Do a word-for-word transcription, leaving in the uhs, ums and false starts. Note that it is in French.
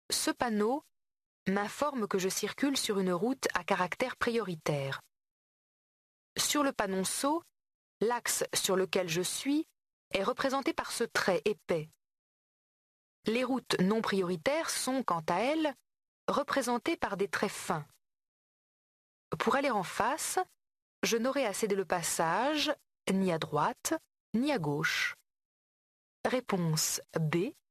Ce panneau m'informe que je circule sur une route à caractère prioritaire. Sur le panonceau, l'axe sur lequel je suis est représenté par ce trait épais. Les routes non prioritaires sont, quant à elles, représentées par des traits fins. Pour aller en face, je n'aurai à céder le passage ni à droite ni à gauche. Réponse B.